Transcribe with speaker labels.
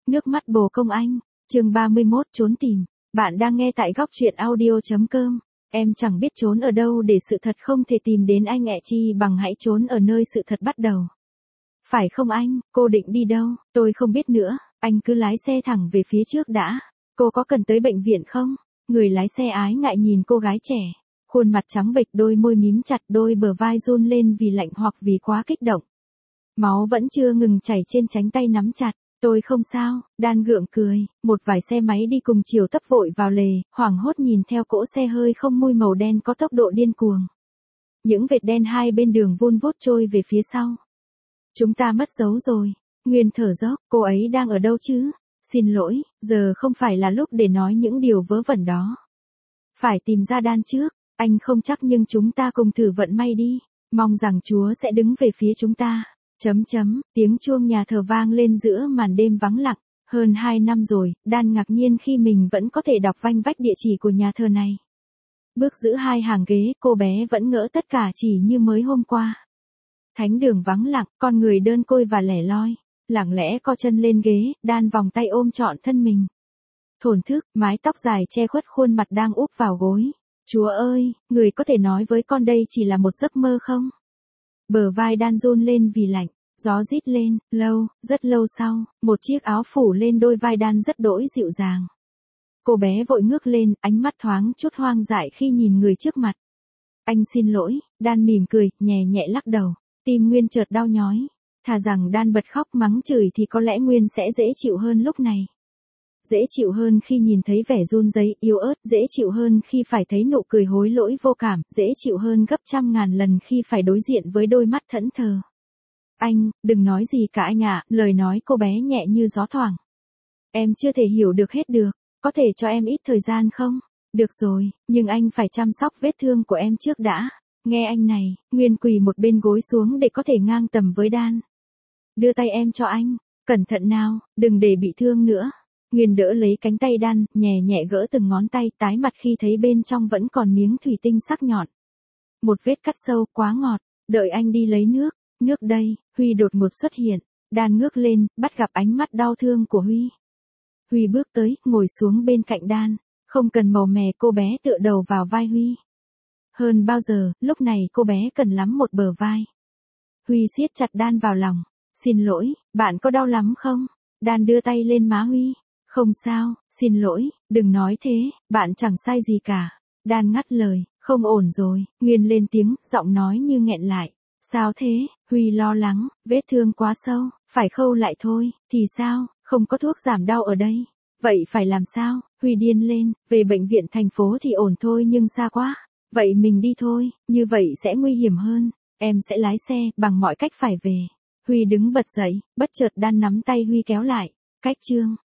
Speaker 1: Nước mắt bồ công anh, chương 31 trốn tìm. Bạn đang nghe tại góc truyện audio.com. Em chẳng biết trốn ở đâu để sự thật không thể tìm đến anh ẹ, chi bằng hãy trốn ở nơi sự thật bắt đầu. Phải không anh, cô định đi đâu? Tôi không biết nữa, anh cứ lái xe thẳng về phía trước đã. Cô có cần tới bệnh viện không? Người lái xe ái ngại nhìn cô gái trẻ. Khuôn mặt trắng bệch, đôi môi mím chặt, đôi bờ vai run lên vì lạnh hoặc vì quá kích động. Máu vẫn chưa ngừng chảy trên cánh tay nắm chặt. Tôi không sao, Dan gượng cười, một vài xe máy đi cùng chiều tấp vội vào lề, hoảng hốt nhìn theo cỗ xe hơi không mui màu đen có tốc độ điên cuồng. Những vệt đen hai bên đường vun vút trôi về phía sau. Chúng ta mất dấu rồi. Nguyên thở dốc, cô ấy đang ở đâu chứ? Xin lỗi, giờ không phải là lúc để nói những điều vớ vẩn đó. Phải tìm ra Dan trước, anh không chắc nhưng chúng ta cùng thử vận may đi. Mong rằng Chúa sẽ đứng về phía chúng ta. Tiếng chuông nhà thờ vang lên giữa màn đêm vắng lặng. Hơn 2 năm rồi, Dan ngạc nhiên khi mình vẫn có thể đọc vanh vách địa chỉ của nhà thờ này. Bước giữa hai hàng ghế, cô bé vẫn ngỡ tất cả chỉ như mới hôm qua. Thánh đường vắng lặng, con người đơn côi và lẻ loi. Lặng lẽ co chân lên ghế, Dan vòng tay ôm trọn thân mình. Thổn thức, mái tóc dài che khuất khuôn mặt đang úp vào gối. Chúa ơi, người có thể nói với con đây chỉ là một giấc mơ không? Bờ vai Dan run lên vì lạnh, gió rít lên, rất lâu sau, một chiếc áo phủ lên đôi vai Dan rất đỗi dịu dàng. Cô bé vội ngước lên, ánh mắt thoáng chút hoang dại khi nhìn người trước mặt. Anh xin lỗi, Dan mỉm cười, nhẹ nhẹ lắc đầu, tim Nguyên chợt đau nhói. Thà rằng Dan bật khóc mắng chửi thì có lẽ Nguyên sẽ dễ chịu hơn lúc này. Dễ chịu hơn khi nhìn thấy vẻ run rẩy yếu ớt, dễ chịu hơn khi phải thấy nụ cười hối lỗi vô cảm, dễ chịu hơn gấp trăm ngàn lần khi phải đối diện với đôi mắt thẫn thờ. Anh, đừng nói gì cả anh ạ, lời nói cô bé nhẹ như gió thoảng. Em chưa thể hiểu được hết được, có thể cho em ít thời gian không? Được rồi, nhưng anh phải chăm sóc vết thương của em trước đã. Nghe anh này, Nguyên quỳ một bên gối xuống để có thể ngang tầm với Dan. Đưa tay em cho anh, cẩn thận nào, đừng để bị thương nữa. Nguyên đỡ lấy cánh tay Dan, nhẹ nhẹ gỡ từng ngón tay, tái mặt khi thấy bên trong vẫn còn miếng thủy tinh sắc nhọn. Một vết cắt sâu, quá ngọt, đợi anh đi lấy nước. Nước đây, Huy đột ngột xuất hiện. Dan ngước lên, bắt gặp ánh mắt đau thương của Huy. Huy bước tới, ngồi xuống bên cạnh Dan. Không cần màu mè, cô bé tựa đầu vào vai Huy. Hơn bao giờ, lúc này cô bé cần lắm một bờ vai. Huy siết chặt Dan vào lòng. Xin lỗi, bạn có đau lắm không? Dan đưa tay lên má Huy. Không sao, xin lỗi, đừng nói thế, bạn chẳng sai gì cả. Dan ngắt lời, không ổn rồi. Nguyên lên tiếng, giọng nói như nghẹn lại. Sao thế? Huy lo lắng, vết thương quá sâu, phải khâu lại thôi. Thì sao, không có thuốc giảm đau ở đây. Vậy phải làm sao? Huy điên lên, về bệnh viện thành phố thì ổn thôi nhưng xa quá. Vậy mình đi thôi, như vậy sẽ nguy hiểm hơn. Em sẽ lái xe, bằng mọi cách phải về. Huy đứng bật dậy, bất chợt Dan nắm tay Huy kéo lại. Cách chương